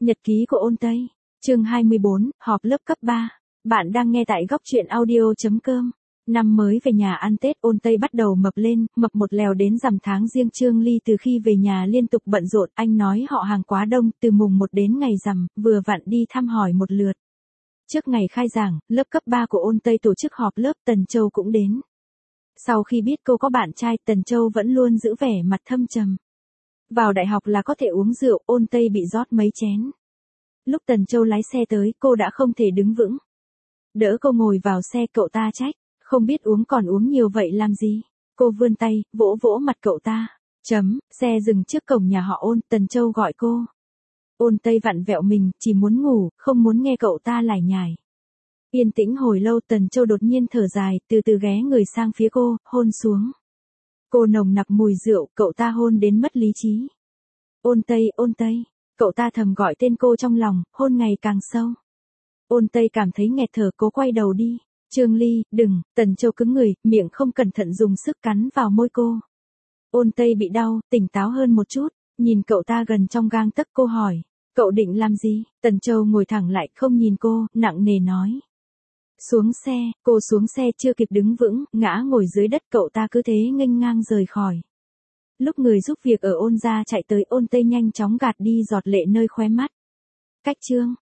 Nhật ký của Ôn Tây, chương 24, họp lớp cấp 3. Bạn đang nghe tại góc truyện audio.com. Năm mới về nhà ăn Tết, Ôn Tây bắt đầu mập lên, mập một lèo đến rằm tháng Giêng. Trương Ly từ khi về nhà liên tục bận rộn, anh nói họ hàng quá đông, từ mùng 1 đến ngày rằm, vừa vặn đi thăm hỏi một lượt. Trước ngày khai giảng, lớp cấp 3 của Ôn Tây tổ chức họp lớp, Tần Châu cũng đến. Sau khi biết cô có bạn trai, Tần Châu vẫn luôn giữ vẻ mặt thâm trầm. Vào đại học là có thể uống rượu, Ôn Tây bị rót mấy chén. Lúc Tần Châu lái xe tới, cô đã không thể đứng vững. Đỡ cô ngồi vào xe, cậu ta trách, không biết uống còn uống nhiều vậy làm gì. Cô vươn tay, vỗ vỗ mặt cậu ta. Xe dừng trước cổng nhà họ Ôn, Tần Châu gọi cô. Ôn Tây vặn vẹo mình, chỉ muốn ngủ, không muốn nghe cậu ta lải nhải. Yên tĩnh hồi lâu, Tần Châu đột nhiên thở dài, từ từ ghé người sang phía cô, hôn xuống. Cô nồng nặc mùi rượu, cậu ta hôn đến mất lý trí. Ôn Tây, cậu ta thầm gọi tên cô trong lòng, hôn ngày càng sâu. Ôn Tây cảm thấy nghẹt thở, cố quay đầu đi. Trương Ly, đừng, Tần Châu cứng người, miệng không cẩn thận dùng sức cắn vào môi cô. Ôn Tây bị đau, tỉnh táo hơn một chút, nhìn cậu ta gần trong gang tấc, cô hỏi, cậu định làm gì? Tần Châu ngồi thẳng lại, không nhìn cô, nặng nề nói. Xuống xe, cô xuống xe chưa kịp đứng vững, ngã ngồi dưới đất, cậu ta cứ thế nghênh ngang rời khỏi. Lúc người giúp việc ở Ôn gia chạy tới, Ôn Tây nhanh chóng gạt đi giọt lệ nơi khóe mắt. Cách chương